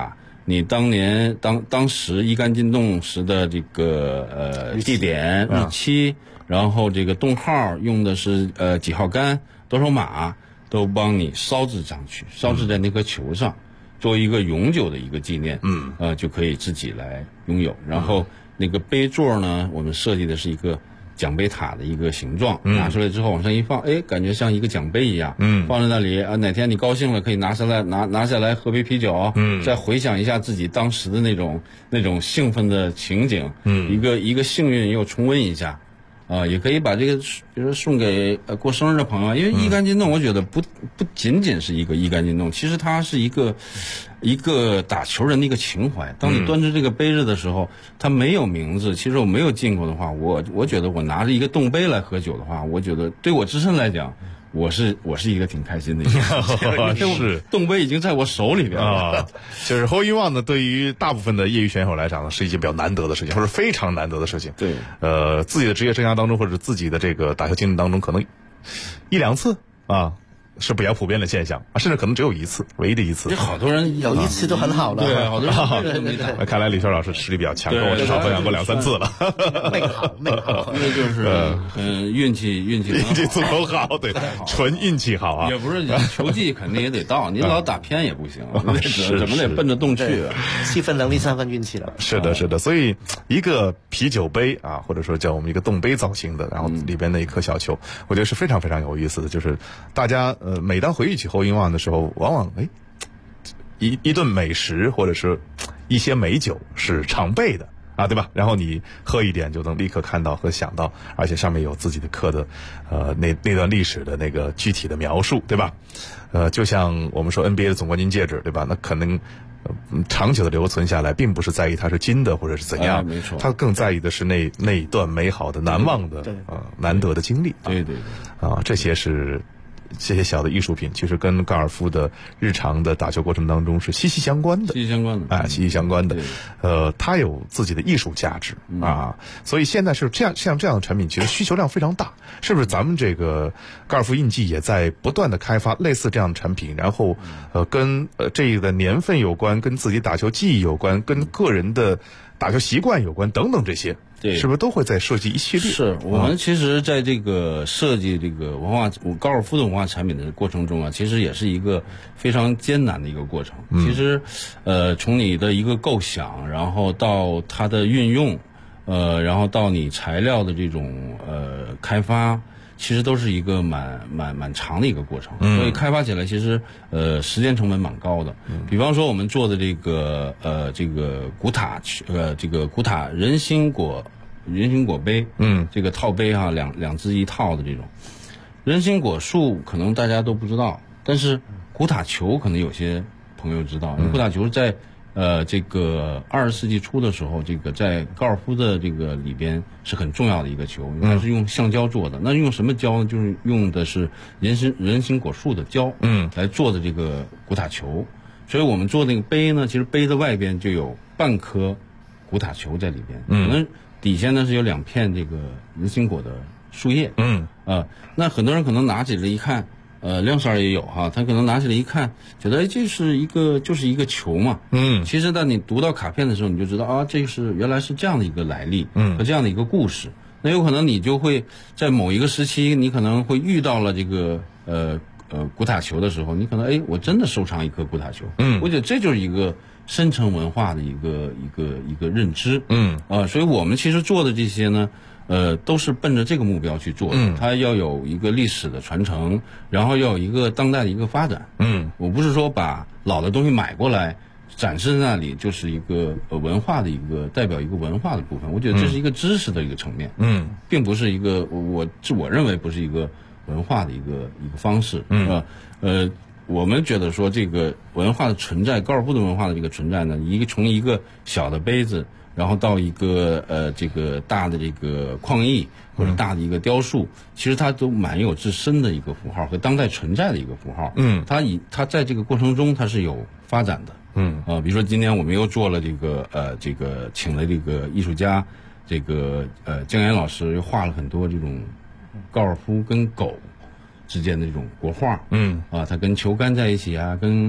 你当时一杆进洞时的这个地点、日期，然后这个洞号用的是几号杆、多少码，都帮你烧制上去，烧制在那颗球上，作为一个永久的一个纪念，就可以自己来拥有。然后那个杯座呢，我们设计的是一个奖杯塔的一个形状，拿出来之后往上一放，感觉像一个奖杯一样，放在那里啊，哪天你高兴了可以拿下来喝杯啤酒，再回想一下自己当时的那种兴奋的情景，一个幸运又重温一下。也可以把这个，比如说送给过生日的朋友，因为一杆进洞，我觉得不仅仅是一个一杆进洞，其实它是一个打球人的一个情怀。当你端着这个杯子的时候，它没有名字，其实我没有进过的话，我觉得我拿着一个洞杯来喝酒的话，我觉得对我自身来讲，我是一个挺开心的一个是洞杯已经在我手里边了。 就是 hole in one 呢，对于大部分的业余选手来讲呢，是一件比较难得的事情，或者非常难得的事情。 对， 自己的职业生涯当中，或者自己的这个打球经历当中，可能一两次啊。是比较普遍的现象啊，甚至可能只有一次，唯一的一次。 好多人有一次都很好了， 对，好多人都没打。 看来李秋老师实力比较强，跟我至少分享过2、3次了。 那个好， 因为就是运气足够好，对，纯运气好啊。 也不是球技肯定也得到，你老打偏也不行，怎么得奔着洞去啊 ？7分能力3分运气了。 是的，是的，所以一个啤酒杯啊，或者说叫我们一个洞杯造型的，然后里边的一颗小球，我觉得是非常非常有意思的，就是大家。每当回忆起hole in one的时候，往往一顿美食或者是一些美酒是常备的啊，对吧？然后你喝一点就能立刻看到和想到，而且上面有自己的刻的那段历史的那个具体的描述，对吧？就像我们说 NBA 的总冠军戒指，对吧？那可能长久的留存下来，并不是在意它是金的或者是怎样， 没错， 他更在意的是那一段美好的、难忘的难得的经历。 对啊，这些小的艺术品，其实跟高尔夫的日常的打球过程当中是息息相关的。息息相关的。它有自己的艺术价值啊，所以现在是像这样的产品，其实需求量非常大。是不是咱们这个高尔夫印记也在不断的开发类似这样的产品？然后跟这个年份有关，跟自己打球技艺有关，跟个人的打球习惯有关等等这些。 对， 是不是都会在设计一系列？ 是我们其实在这个设计这个高尔夫的文化产品的过程中啊，其实也是一个非常艰难的一个过程。其实，从你的一个构想，然后到它的运用，然后到你材料的这种开发，其实都是一个蛮长的一个过程。所以开发起来其实时间成本蛮高的。比方说我们做的这个古塔人心果杯，这个套杯哈，两只一套的这种人心果树可能大家都不知道，但是古塔球可能有些朋友知道。古塔球在这个20世纪初的时候，这个在高尔夫的这个里边是很重要的一个球，它是用橡胶做的。那用什么胶呢？就是用的是人心果树的胶，来做的这个古塔球。所以我们做那个杯呢，其实杯的外边就有半颗古塔球在里边，可能底下呢是有2片这个人心果的树叶，那很多人可能拿起来一看。亮色也有哈，他可能拿起来一看，觉得就是一个球嘛。其实当你读到卡片的时候，你就知道啊，原来是这样的一个来历，和这样的一个故事。那有可能你就会在某一个时期，你可能会遇到了这个古塔球的时候，你可能我真的收藏一颗古塔球。我觉得这就是一个深层文化的一个认知。所以我们其实做的这些呢。都是奔着这个目标去做的。它要有一个历史的传承，然后要有一个当代的一个发展。我不是说把老的东西买过来展示在那里，就是一个文化的一个代表一个文化的部分。我觉得这是一个知识的一个层面，并不是一个我认为不是一个文化的一个方式。我们觉得说这个文化的存在，高尔夫的文化的这个存在呢，从一个小的杯子。然后到一个这个大的这个矿艺或者大的一个雕塑，其实它都蛮有自身的一个符号和当代存在的一个符号。它在这个过程中它是有发展的。比如说今天我们又做了这个请了这个艺术家，这个姜岩老师又画了很多这种高尔夫跟狗之间的这种国画。他跟球杆在一起啊，跟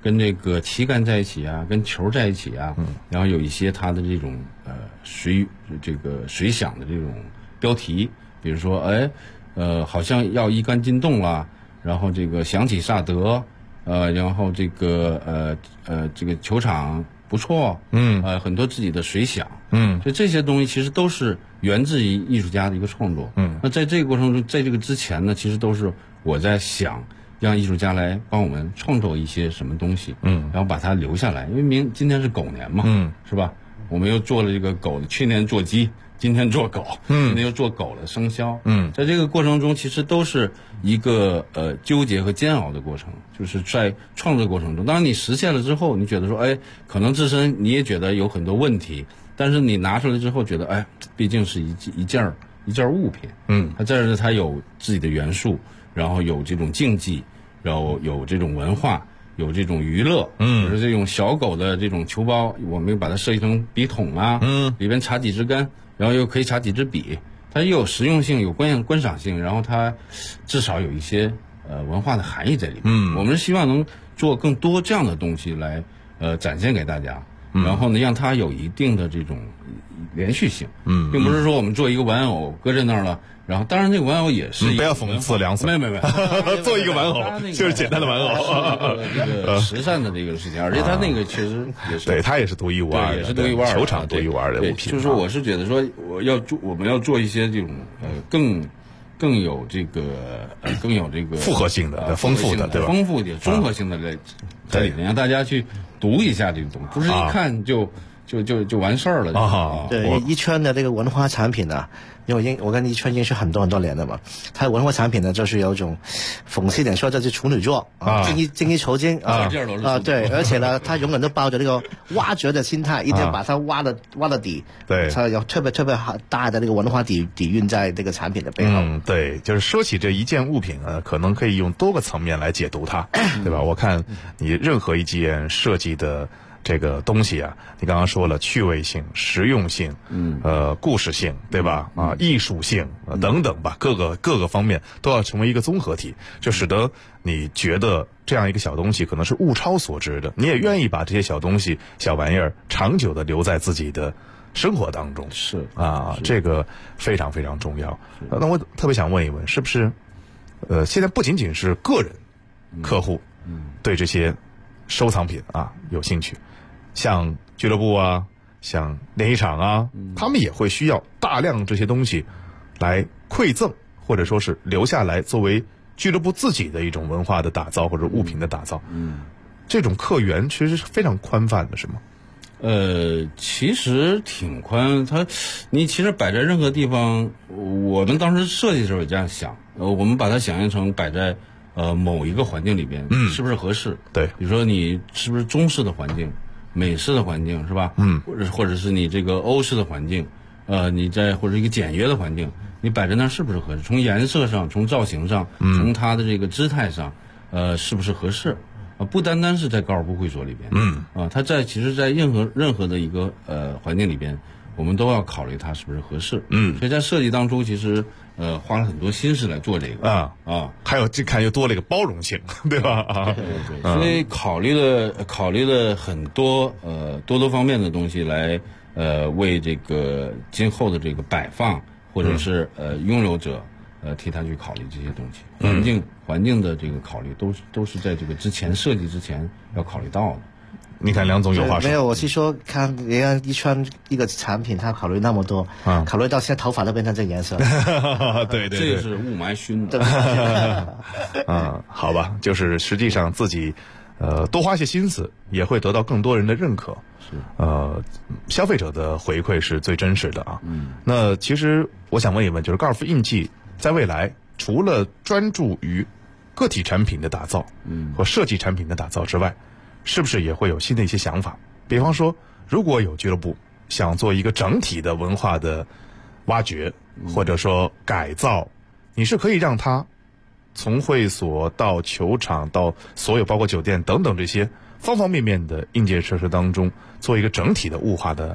跟这个旗杆在一起啊，跟球在一起啊，然后有一些它的这种水响的这种标题，比如说好像要一杆进洞了，然后这个响起萨德，然后这个球场不错，很多自己的水响，所以这些东西其实都是源自于艺术家的一个创作，那在这个过程中，在这个之前呢，其实都是我在想让艺术家来帮我们创作一些什么东西，然后把它留下来，因为今天是狗年嘛，是吧？我们又做了这个狗的，去年做鸡，今天做狗，今天又做狗的生肖，在这个过程中，其实都是一个纠结和煎熬的过程，就是在创作过程中，当然你实现了之后，你觉得说，可能自身你也觉得有很多问题，但是你拿出来之后，觉得毕竟是一件物品，它这儿它有自己的元素，然后有这种竞技，然后有这种文化，有这种娱乐，就是这种小狗的这种球包，我们把它设计成笔筒啊，里边插几支杆，然后又可以插几支笔，它又有实用性，有观赏性，然后它至少有一些文化的含义在里面。我们希望能做更多这样的东西来展现给大家，然后呢让它有一定的这种连续性，并不是说我们做一个玩偶搁在那儿了。然后，当然，这个玩偶也是不要讽刺梁总， 没， 做一个玩偶就是简单的玩偶， 这个时尚的这个事情，而且它那个确实也是， 对，它也是独一无二的， 也是独一无二的球场独一无二的物品。 就是说，我是觉得说，我们要做一些这种更有这个复合性的、丰富的，对吧？ 丰富一点、综合性的在里面，让大家去读一下这个东西，不是一看就完事儿了。 对，一圈的这个文化产品呢。因为我跟一圈已经是很多年了嘛，它文化产品呢就是有一种讽刺点说这是处女座精益求精对，而且呢它永远都抱着这个挖掘的心态，一定要把它挖到底， 对， 它有特别大的这个文化底蕴在这个产品的背后。 对，就是说起这一件物品可能可以用多个层面来解读它，对吧？我看你任何一件设计的这个东西啊，你刚刚说了趣味性、实用性，故事性，对吧？艺术性等等吧，各个方面都要成为一个综合体，就使得你觉得这样一个小东西可能是物超所值的，你也愿意把这些小东西、小玩意儿长久的留在自己的生活当中。 是这个非常非常重要。那我特别想问一问，是不是现在不仅仅是个人客户对这些收藏品有兴趣？像俱乐部啊，像练习场啊，他们也会需要大量这些东西来馈赠，或者说是留下来作为俱乐部自己的一种文化的打造或者物品的打造。这种客源其实是非常宽泛的，是吗？ 其实挺宽，你其实摆在任何地方，我们当时设计的时候也这样想，我们把它想象成摆在某一个环境里边，是不是合适？ 对， 比如说你是不是中式的环境、美式的环境，是吧？或者是你这个欧式的环境，或者一个简约的环境，你摆在那儿是不是合适？从颜色上、从造型上、从它的这个姿态上，是不是合适？不单单是在高尔夫会所里边，它其实在任何的一个环境里边，我们都要考虑它是不是合适。所以在设计当中，其实花了很多心思来做这个还有这看又多了一个包容性，对吧？ 对，所以考虑了很多多方面的东西来为这个今后的这个摆放或者是拥有者替他去考虑这些东西，环境的这个考虑都是在这个设计之前要考虑到的。 你看梁总有话说。 没有，我是说看人家一圈一个产品，他考虑那么多，考虑到现在头发都变成这颜色。 对， 这个是雾霾熏的。 好吧，就是实际上自己多花些心思，也会得到更多人的认可。消费者的回馈是最真实的啊。那其实我想问一问，就是高尔夫印记在未来除了专注于个体产品的打造，和设计产品的打造之外，是不是也会有新的一些想法？比方说，如果有俱乐部想做一个整体的文化的挖掘，或者说改造，你是可以让它从会所到球场到所有包括酒店等等这些方方面面的硬件设施当中，做一个整体的物化的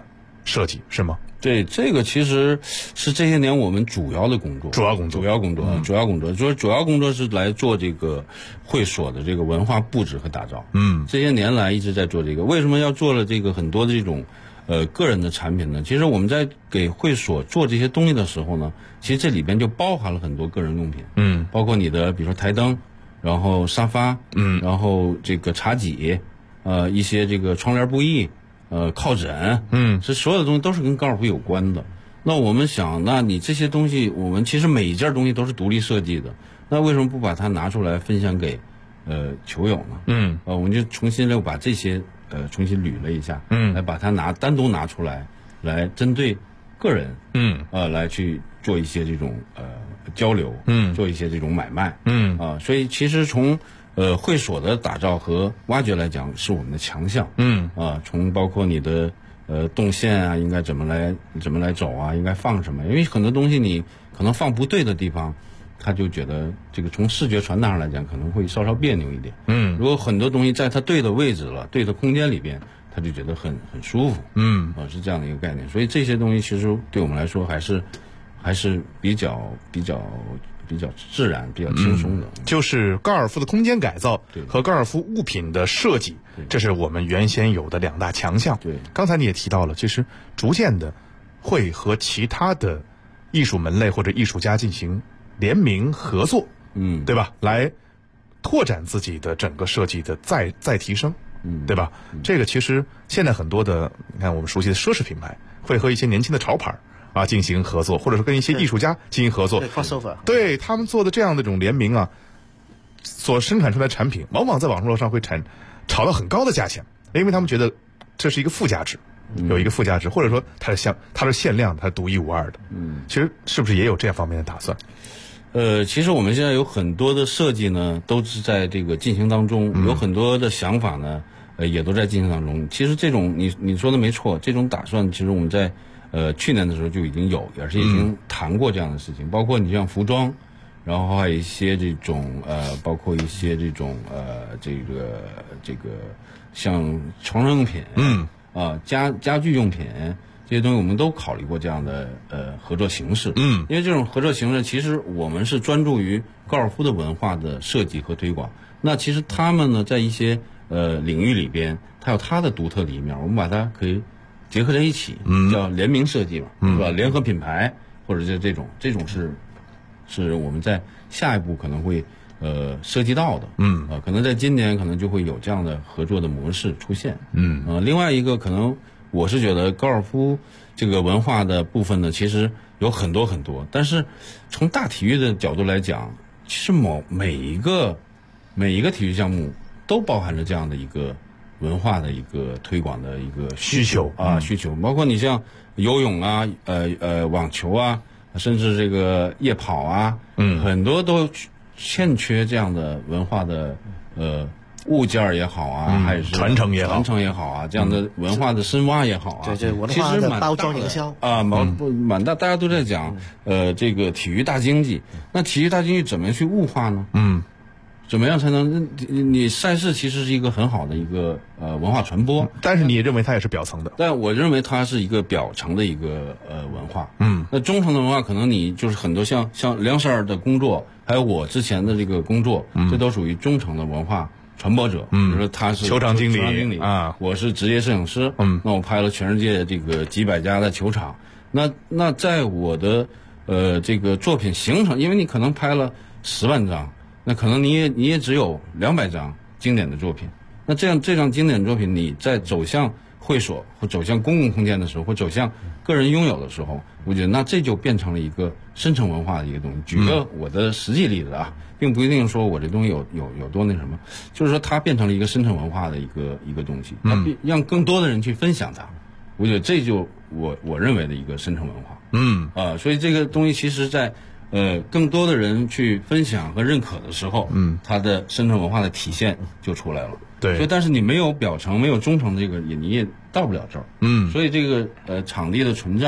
设计，是吗？ 对，这个其实是这些年我们主要的工作，主要工作是来做这个会所的这个文化布置和打造。这些年来一直在做这个。为什么要做了这个很多的这种个人的产品呢？其实我们在给会所做这些东西的时候呢，其实这里边就包含了很多个人用品，包括你的比如说台灯，然后沙发，然后这个茶几，一些这个窗帘布艺。靠枕，这所有的东西都是跟高尔夫有关的。那我们想，那你这些东西，我们其实每一件东西都是独立设计的，那为什么不把它拿出来分享给球友呢？我们就重新又把这些重新捋了一下，来把它单独拿出来，来针对个人，来去做一些这种交流，做一些这种买卖，所以其实从会所的打造和挖掘来讲是我们的强项，从包括你的动线啊，应该怎么来走啊，应该放什么？因为很多东西你可能放不对的地方，他就觉得这个从视觉传达上来讲可能会稍稍别扭一点。如果很多东西在它对的位置了，对的空间里边，他就觉得很舒服。是这样的一个概念。所以这些东西其实对我们来说还是比较自然、比较轻松的。 就是高尔夫的空间改造和高尔夫物品的设计，这是我们原先有的两大强项。 对， 刚才你也提到了，其实逐渐的会和其他的艺术门类或者艺术家进行联名合作，对吧？来拓展自己的整个设计的再提升，对吧？这个其实现在很多的，你看我们熟悉的奢侈品牌会和一些年轻的潮牌进行合作，或者说跟一些艺术家进行合作，对他们做的这样的一种联名所生产出来的产品，往往在网络上会炒到很高的价钱，因为他们觉得这是一个附加值，有一个附加值，或者说它是限量的，它是独一无二的。其实是不是也有这样方面的打算？ 其实我们现在有很多的设计呢，都是在这个进行当中，有很多的想法呢，也都在进行当中。其实这种你说的没错，这种打算其实我们在去年的时候就已经有，也是已经谈过这样的事情，包括你像服装，然后还有一些这种包括一些这种这个像床上用品，家具用品这些东西，我们都考虑过这样的合作形式。因为这种合作形式，其实我们是专注于高尔夫的文化的设计和推广。那其实他们呢，在一些领域里边，它有它的独特的一面，我们把它可以结合在一起，叫联名设计嘛，是吧？联合品牌或者是这种是我们在下一步可能会涉及到的，可能在今年可能就会有这样的合作的模式出现，另外一个可能我是觉得高尔夫这个文化的部分呢，其实有很多很多，但是从大体育的角度来讲，其实每一个体育项目都包含着这样的一个文化的一个推广的一个需求，包括你像游泳啊，网球啊，甚至这个夜跑啊，很多都欠缺这样的文化的物件也好啊，还是传承也好啊，这样的文化的深挖也好啊， 对文化的包装营销蛮大，大家都在讲这个体育大经济。那体育大经济怎么去物化呢？怎么样才能你赛事其实是一个很好的一个文化传播， 但是你也认为它也是表层的？ 但我认为它是一个表层的一个文化。那中层的文化可能你就是很多像梁生的工作，还有我之前的这个工作，这都属于中层的文化传播者。比如说他是球场经理啊，我是职业摄影师，那我拍了全世界这个几百家的球场。那在我的这个作品形成，因为你可能拍了10万张。那可能你也只有200张经典的作品，那这张经典作品，你在走向会所或走向公共空间的时候，或走向个人拥有的时候，我觉得那这就变成了一个深层文化的一个东西。举个我的实际例子啊，并不一定说我这东西有多那什么，就是说它变成了一个深层文化的一个东西，它让更多的人去分享它。我觉得这就我认为的一个深层文化。所以这个东西其实在更多的人去分享和认可的时候，它的深层文化的体现就出来了。 对， 所以但是你没有表层，没有中层，这个你也到不了这儿。所以这个场地的存在，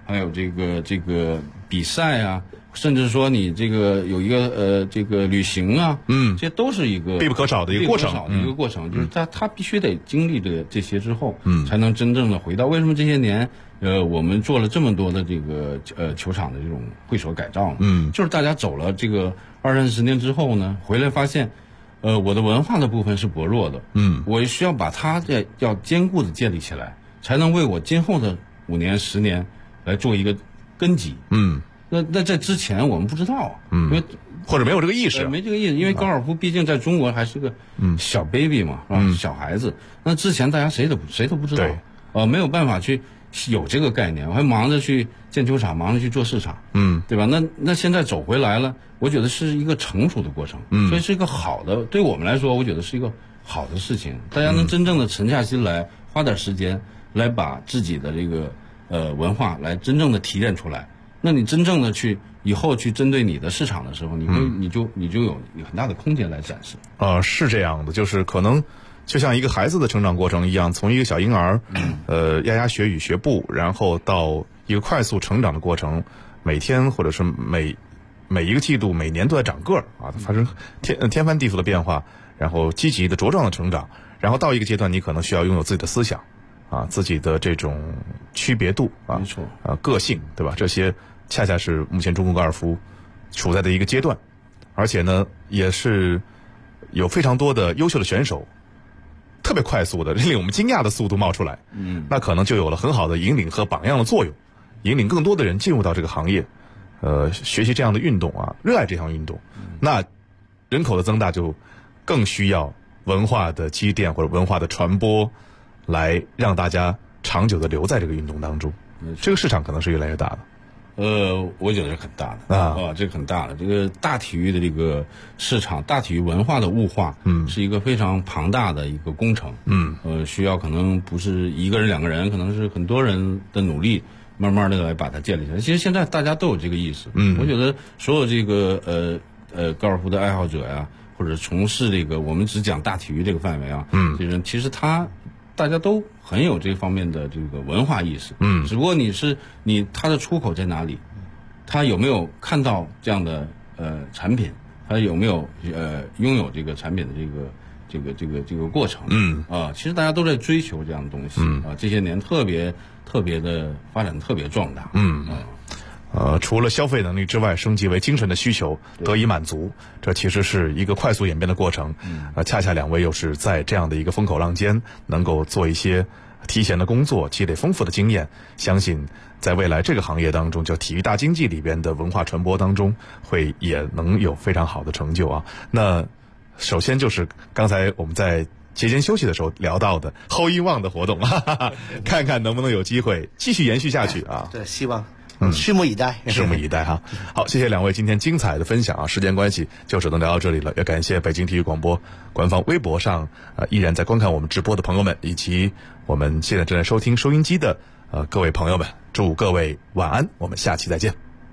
还有这个比赛啊，甚至说你这个有一个这个旅行啊，这都是一个必不可少的一个过程， 就是他必须得经历这些之后，才能真正的回到。为什么这些年我们做了这么多的这个球场的这种会所改造呢？就是大家走了这个20-30年之后呢，回来发现，我的文化的部分是薄弱的，我需要把它要坚固的建立起来，才能为我今后的5年、10年来做一个根基。那在之前我们不知道，因为或者没有这个意识， 没这个意识，因为高尔夫毕竟在中国还是个小 baby 嘛，是吧？小孩子。那之前大家谁都不知道，没有办法去有这个概念，我还忙着去建球场，忙着去做市场，对吧？那现在走回来了，我觉得是一个成熟的过程，所以是一个好的，对我们来说，我觉得是一个好的事情。大家能真正的沉下心来，花点时间来把自己的这个文化来真正的提炼出来。那你真正的以后去针对你的市场的时候，你就有很大的空间来展示。 是这样的，就是可能就像一个孩子的成长过程一样，从一个小婴儿，牙牙学语学步，然后到一个快速成长的过程，每天或者是每一个季度、每年都在长个儿啊，发生天翻地覆的变化，然后积极的茁壮的成长，然后到一个阶段，你可能需要拥有自己的思想。自己的这种区别度没错， 个性，对吧？这些恰恰是目前中国高尔夫处在的一个阶段，而且呢，也是有非常多的优秀的选手，特别快速的令我们惊讶的速度冒出来，那可能就有了很好的引领和榜样的作用，引领更多的人进入到这个行业，学习这样的运动啊，热爱这项运动，那人口的增大就更需要文化的积淀或者文化的传播。来让大家长久的留在这个运动当中，这个市场可能是越来越大的。 我觉得是很大的这个很大的。这个大体育的这个市场，大体育文化的物化，是一个非常庞大的一个工程。需要可能不是1个人、2个人，可能是很多人的努力，慢慢的来把它建立起来。其实现在大家都有这个意识。我觉得所有这个高尔夫的爱好者呀，或者从事这个我们只讲大体育这个范围啊，其实大家都很有这方面的这个文化意识，只不过它的出口在哪里，他有没有看到这样的产品，他有没有拥有这个产品的这个过程，其实大家都在追求这样的东西，这些年特别的发展特别壮大， 除了消费能力之外，升级为精神的需求得以满足，这其实是一个快速演变的过程。恰恰两位又是在这样的一个风口浪尖，能够做一些提前的工作，积累丰富的经验，相信在未来这个行业当中，就体育大经济里边的文化传播当中，也能有非常好的成就啊。那首先就是刚才我们在节间休息的时候聊到的后遗忘的活动，看看能不能有机会继续延续下去啊。 对，希望。拭目以待， 拭目以待哈。好，谢谢两位今天精彩的分享啊！时间关系，就只能聊到这里了。也感谢北京体育广播官方微博上依然在观看我们直播的朋友们，以及我们现在正在收听收音机的各位朋友们，祝各位晚安，我们下期再见。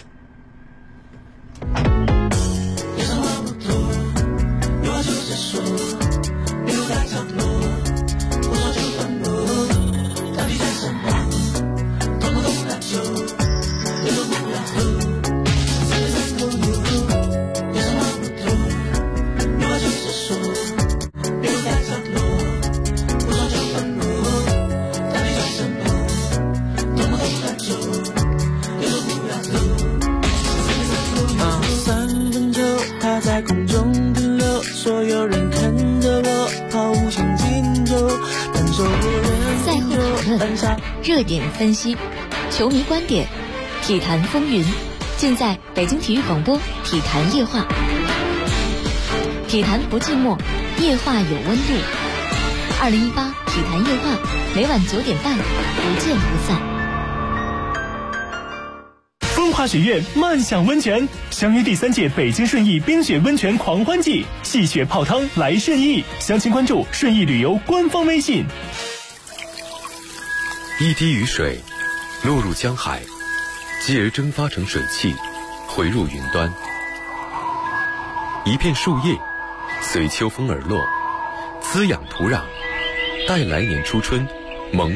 热点分析，球迷观点，体坛风云，尽在北京体育广播体坛夜话。体坛不寂寞，夜话有温度。2018体坛夜话，每晚9点半，不见不散。 风华学院漫享温泉，相约第3届北京顺义冰雪温泉狂欢季，戏雪泡汤来顺义，详情关注顺义旅游官方微信。 一滴雨水落入江海，继而蒸发成水汽，回入云端。一片树叶随秋风而落，滋养土壤，待来年初春